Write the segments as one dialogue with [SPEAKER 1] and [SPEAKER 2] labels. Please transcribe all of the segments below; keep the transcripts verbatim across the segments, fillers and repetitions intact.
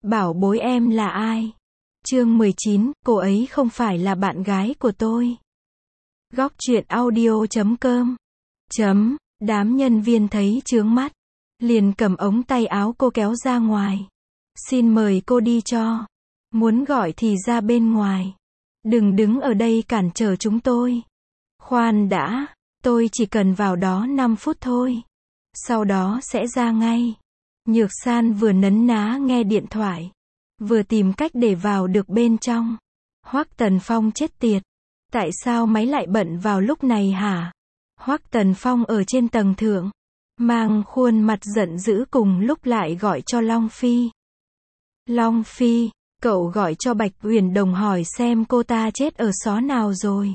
[SPEAKER 1] Bảo bối em là ai? Chương mười chín, cô ấy không phải là bạn gái của tôi. Góc truyện audio chấm com. Chấm, đám nhân viên thấy chướng mắt. Liền cầm ống tay áo cô kéo ra ngoài. Xin mời cô đi cho. Muốn gọi thì ra bên ngoài. Đừng đứng ở đây cản trở chúng tôi. Khoan đã, tôi chỉ cần vào đó năm phút thôi. Sau đó sẽ ra ngay. Nhược San vừa nấn ná nghe điện thoại, vừa tìm cách để vào được bên trong. Hoắc Tần Phong chết tiệt. Tại sao máy lại bận vào lúc này hả? Hoắc Tần Phong ở trên tầng thượng, mang khuôn mặt giận dữ cùng lúc lại gọi cho Long Phi. Long Phi, cậu gọi cho Bạch Uyển Đồng hỏi xem cô ta chết ở xó nào rồi.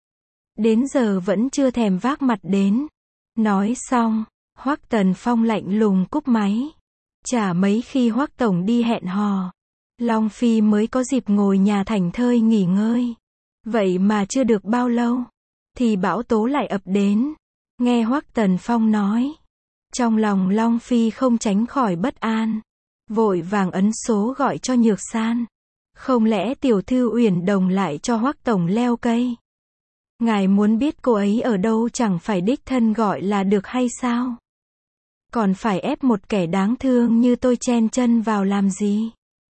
[SPEAKER 1] Đến giờ vẫn chưa thèm vác mặt đến. Nói xong, Hoắc Tần Phong lạnh lùng cúp máy. Chả mấy khi Hoắc tổng đi hẹn hò, Long Phi mới có dịp ngồi nhà thảnh thơi nghỉ ngơi. Vậy mà chưa được bao lâu, thì bão tố lại ập đến. Nghe Hoắc Tần Phong nói, trong lòng Long Phi không tránh khỏi bất an. Vội vàng ấn số gọi cho Nhược San. Không lẽ tiểu thư Uyển Đồng lại cho Hoắc tổng leo cây? Ngài muốn biết cô ấy ở đâu chẳng phải đích thân gọi là được hay sao? Còn phải ép một kẻ đáng thương như tôi chen chân vào làm gì?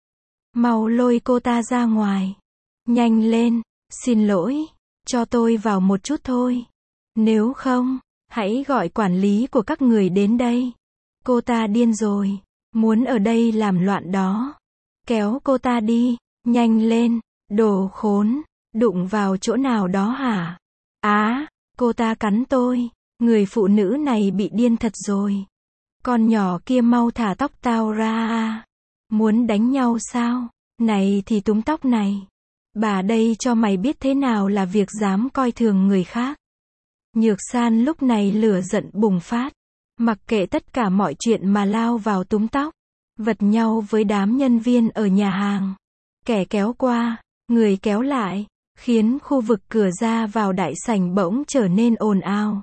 [SPEAKER 1] Mau lôi cô ta ra ngoài. Nhanh lên, xin lỗi, cho tôi vào một chút thôi. Nếu không, hãy gọi quản lý của các người đến đây. Cô ta điên rồi, muốn ở đây làm loạn đó. Kéo cô ta đi, nhanh lên, đồ khốn, đụng vào chỗ nào đó hả? Á, cô ta cắn tôi, người phụ nữ này bị điên thật rồi. Con nhỏ kia mau thả tóc tao ra à. Muốn đánh nhau sao? Này thì túm tóc này. Bà đây cho mày biết thế nào là việc dám coi thường người khác. Nhược San lúc này lửa giận bùng phát. Mặc kệ tất cả mọi chuyện mà lao vào túm tóc. Vật nhau với đám nhân viên ở nhà hàng. Kẻ kéo qua, người kéo lại. Khiến khu vực cửa ra vào đại sảnh bỗng trở nên ồn ào.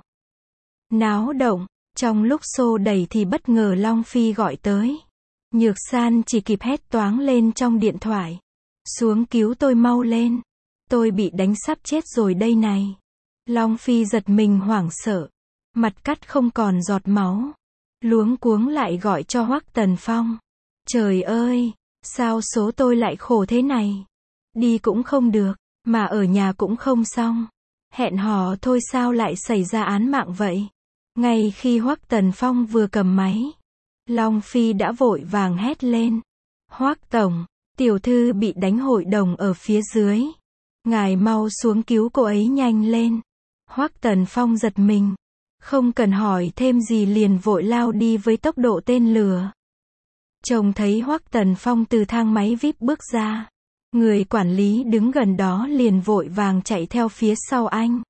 [SPEAKER 1] Náo động. Trong lúc xô đẩy thì bất ngờ Long Phi gọi tới. Nhược San chỉ kịp hét toáng lên trong điện thoại. Xuống cứu tôi mau lên. Tôi bị đánh sắp chết rồi đây này. Long Phi giật mình hoảng sợ. Mặt cắt không còn giọt máu. Luống cuống lại gọi cho Hoắc Tần Phong. Trời ơi, sao số tôi lại khổ thế này? Đi cũng không được, mà ở nhà cũng không xong. Hẹn hò thôi sao lại xảy ra án mạng vậy? Ngay khi Hoắc Tần Phong vừa cầm máy, Long Phi đã vội vàng hét lên. Hoắc tổng, tiểu thư bị đánh hội đồng ở phía dưới. Ngài mau xuống cứu cô ấy nhanh lên. Hoắc Tần Phong giật mình. Không cần hỏi thêm gì liền vội lao đi với tốc độ tên lửa. Trông thấy Hoắc Tần Phong từ thang máy vi ai pi bước ra. Người quản lý đứng gần đó liền vội vàng chạy theo phía sau anh.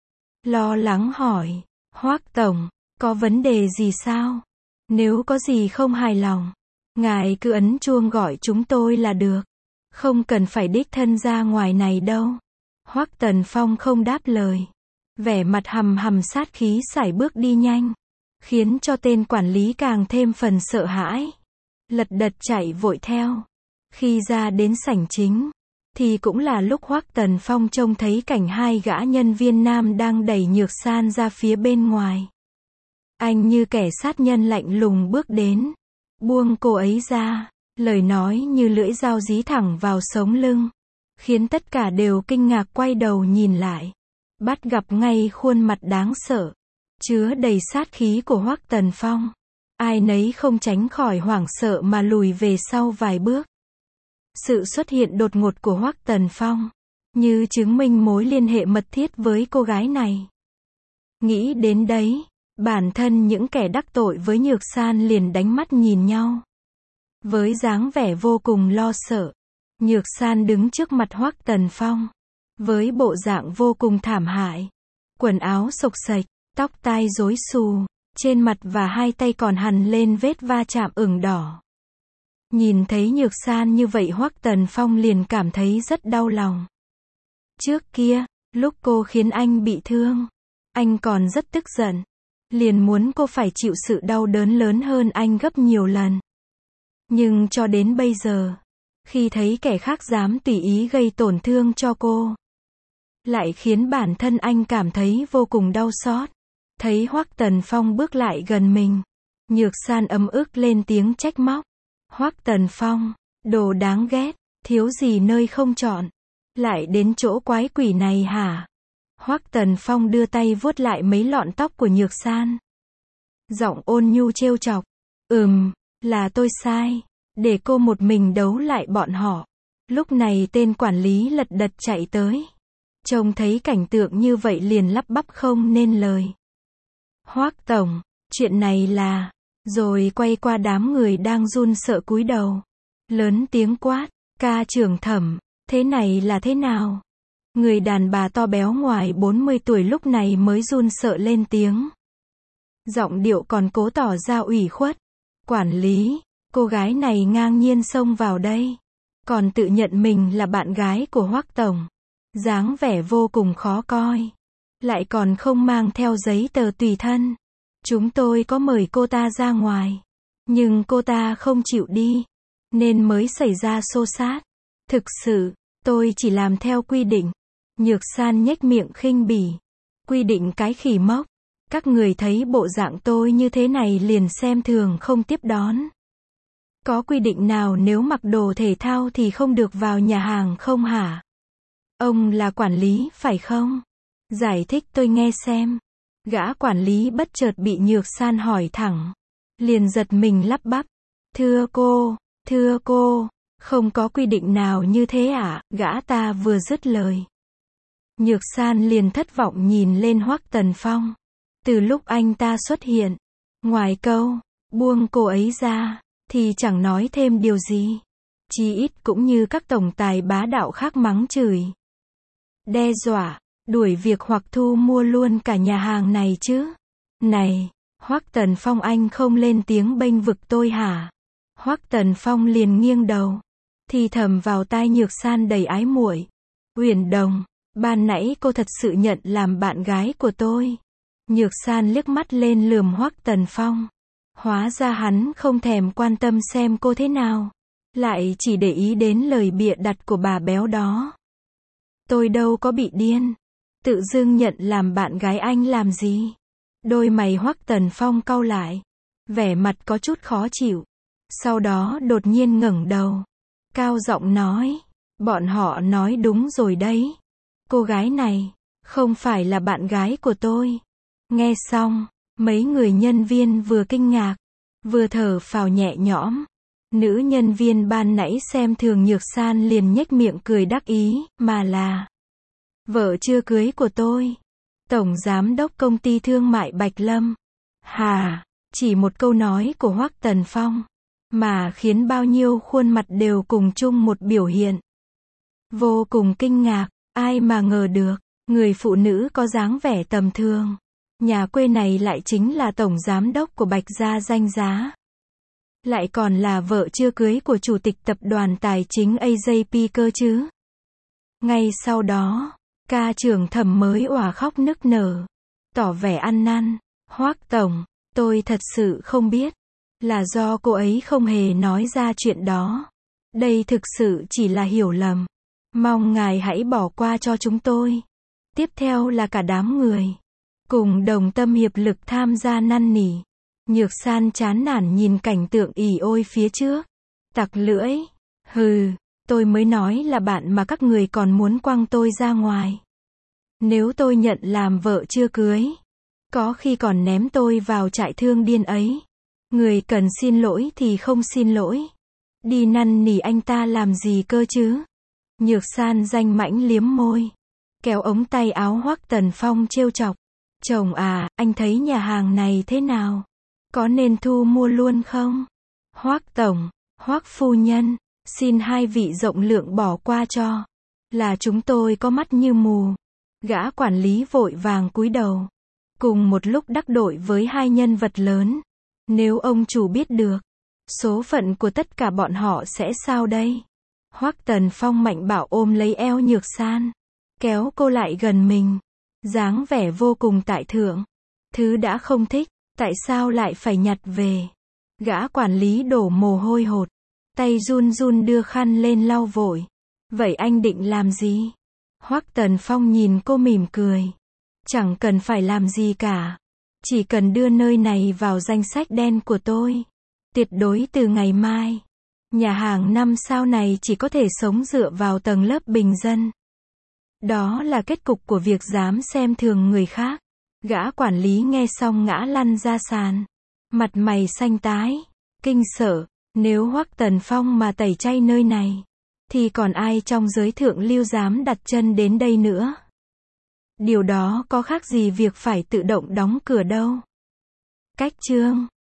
[SPEAKER 1] Lo lắng hỏi. Hoắc tổng, có vấn đề gì sao? Nếu có gì không hài lòng, ngài cứ ấn chuông gọi chúng tôi là được. Không cần phải đích thân ra ngoài này đâu. Hoắc Tần Phong không đáp lời. Vẻ mặt hầm hầm sát khí sải bước đi nhanh. Khiến cho tên quản lý càng thêm phần sợ hãi. Lật đật chạy vội theo. Khi ra đến sảnh chính, thì cũng là lúc Hoắc Tần Phong trông thấy cảnh hai gã nhân viên nam đang đẩy Nhược San ra phía bên ngoài. Anh như kẻ sát nhân lạnh lùng bước đến, buông cô ấy ra, lời nói như lưỡi dao dí thẳng vào sống lưng, khiến tất cả đều kinh ngạc quay đầu nhìn lại, bắt gặp ngay khuôn mặt đáng sợ, chứa đầy sát khí của Hoắc Tần Phong. Ai nấy không tránh khỏi hoảng sợ mà lùi về sau vài bước. Sự xuất hiện đột ngột của Hoắc Tần Phong, như chứng minh mối liên hệ mật thiết với cô gái này. Nghĩ đến đấy, bản thân những kẻ đắc tội với Nhược San liền đánh mắt nhìn nhau. Với dáng vẻ vô cùng lo sợ, Nhược San đứng trước mặt Hoắc Tần Phong. Với bộ dạng vô cùng thảm hại. Quần áo xộc xệch, tóc tai rối xù, trên mặt và hai tay còn hằn lên vết va chạm ửng đỏ. Nhìn thấy Nhược San như vậy Hoắc Tần Phong liền cảm thấy rất đau lòng. Trước kia, lúc cô khiến anh bị thương, anh còn rất tức giận. Liền muốn cô phải chịu sự đau đớn lớn hơn anh gấp nhiều lần. Nhưng cho đến bây giờ, khi thấy kẻ khác dám tùy ý gây tổn thương cho cô, lại khiến bản thân anh cảm thấy vô cùng đau xót. Thấy Hoắc Tần Phong bước lại gần mình, Nhược San ấm ức lên tiếng trách móc. Hoắc Tần Phong, đồ đáng ghét, thiếu gì nơi không chọn, lại đến chỗ quái quỷ này hả? Hoắc Tần Phong đưa tay vuốt lại mấy lọn tóc của Nhược San. Giọng ôn nhu trêu chọc. Ừm, là tôi sai, để cô một mình đấu lại bọn họ. Lúc này tên quản lý lật đật chạy tới. Trông thấy cảnh tượng như vậy liền lắp bắp không nên lời. Hoắc tổng, chuyện này là... Rồi quay qua đám người đang run sợ cúi đầu. Lớn tiếng quát, ca trưởng Thẩm, thế này là thế nào? Người đàn bà to béo ngoài bốn mươi tuổi lúc này mới run sợ lên tiếng. Giọng điệu còn cố tỏ ra ủy khuất. Quản lý, cô gái này ngang nhiên xông vào đây. Còn tự nhận mình là bạn gái của Hoắc tổng. Dáng vẻ vô cùng khó coi. Lại còn không mang theo giấy tờ tùy thân. Chúng tôi có mời cô ta ra ngoài. Nhưng cô ta không chịu đi. Nên mới xảy ra xô xát. Thực sự, tôi chỉ làm theo quy định. Nhược San nhếch miệng khinh bỉ. Quy định cái khỉ mốc. Các người thấy bộ dạng tôi như thế này liền xem thường không tiếp đón. Có quy định nào nếu mặc đồ thể thao thì không được vào nhà hàng không hả? Ông là quản lý, phải không? Giải thích tôi nghe xem. Gã quản lý bất chợt bị Nhược San hỏi thẳng. Liền giật mình lắp bắp. Thưa cô, thưa cô, không có quy định nào như thế ạ, gã ta vừa dứt lời. Nhược San liền thất vọng nhìn lên Hoắc Tần Phong. Từ lúc anh ta xuất hiện, ngoài câu, buông cô ấy ra, thì chẳng nói thêm điều gì. Chí ít cũng như các tổng tài bá đạo khác mắng chửi, đe dọa, đuổi việc hoặc thu mua luôn cả nhà hàng này chứ. Này, Hoắc Tần Phong anh không lên tiếng bênh vực tôi hả? Hoắc Tần Phong liền nghiêng đầu, thì thầm vào tai Nhược San đầy ái muội. Uyển Đồng, ban nãy cô thật sự nhận làm bạn gái của tôi. Nhược San liếc mắt lên lườm Hoắc Tần Phong. Hóa ra hắn không thèm quan tâm xem cô thế nào. Lại chỉ để ý đến lời bịa đặt của bà béo đó. Tôi đâu có bị điên. Tự dưng nhận làm bạn gái anh làm gì? Đôi mày Hoắc Tần Phong cau lại. Vẻ mặt có chút khó chịu. Sau đó đột nhiên ngẩng đầu. Cao giọng nói. Bọn họ nói đúng rồi đấy. Cô gái này, không phải là bạn gái của tôi. Nghe xong, mấy người nhân viên vừa kinh ngạc, vừa thở phào nhẹ nhõm. Nữ nhân viên ban nãy xem thường Nhược San liền nhếch miệng cười đắc ý, mà là vợ chưa cưới của tôi. Tổng giám đốc công ty thương mại Bạch Lâm. Hà, chỉ một câu nói của Hoắc Tần Phong, mà khiến bao nhiêu khuôn mặt đều cùng chung một biểu hiện. Vô cùng kinh ngạc, ai mà ngờ được, người phụ nữ có dáng vẻ tầm thường. Nhà quê này lại chính là tổng giám đốc của Bạch gia danh giá. Lại còn là vợ chưa cưới của chủ tịch tập đoàn tài chính a giê pê cơ chứ. Ngay sau đó, ca trưởng Thẩm mới òa khóc nức nở. Tỏ vẻ ăn năn. Hoắc tổng, tôi thật sự không biết. Là do cô ấy không hề nói ra chuyện đó. Đây thực sự chỉ là hiểu lầm. Mong ngài hãy bỏ qua cho chúng tôi. Tiếp theo là cả đám người. Cùng đồng tâm hiệp lực tham gia năn nỉ. Nhược San chán nản nhìn cảnh tượng ỉ ôi phía trước. Tặc lưỡi. Hừ, tôi mới nói là bạn mà các người còn muốn quăng tôi ra ngoài. Nếu tôi nhận làm vợ chưa cưới, có khi còn ném tôi vào trại thương điên ấy. Người cần xin lỗi thì không xin lỗi. Đi năn nỉ anh ta làm gì cơ chứ? Nhược San danh mãnh liếm môi. Kéo ống tay áo Hoắc Tần Phong trêu chọc. Chồng à, anh thấy nhà hàng này thế nào? Có nên thu mua luôn không? Hoắc tổng, Hoắc phu nhân, xin hai vị rộng lượng bỏ qua cho. Là chúng tôi có mắt như mù. Gã quản lý vội vàng cúi đầu. Cùng một lúc đắc đội với hai nhân vật lớn. Nếu ông chủ biết được, số phận của tất cả bọn họ sẽ sao đây? Hoắc Tần Phong mạnh bạo ôm lấy eo Nhược San. Kéo cô lại gần mình. Dáng vẻ vô cùng tại thượng. Thứ đã không thích, tại sao lại phải nhặt về? Gã quản lý đổ mồ hôi hột. Tay run run đưa khăn lên lau vội. Vậy anh định làm gì? Hoắc Tần Phong nhìn cô mỉm cười. Chẳng cần phải làm gì cả. Chỉ cần đưa nơi này vào danh sách đen của tôi. Tuyệt đối từ ngày mai. Nhà hàng năm sao này chỉ có thể sống dựa vào tầng lớp bình dân. Đó là kết cục của việc dám xem thường người khác. Gã quản lý nghe xong ngã lăn ra sàn. Mặt mày xanh tái. Kinh sợ. Nếu Hoắc Tần Phong mà tẩy chay nơi này, thì còn ai trong giới thượng lưu dám đặt chân đến đây nữa. Điều đó có khác gì việc phải tự động đóng cửa đâu. Cách chương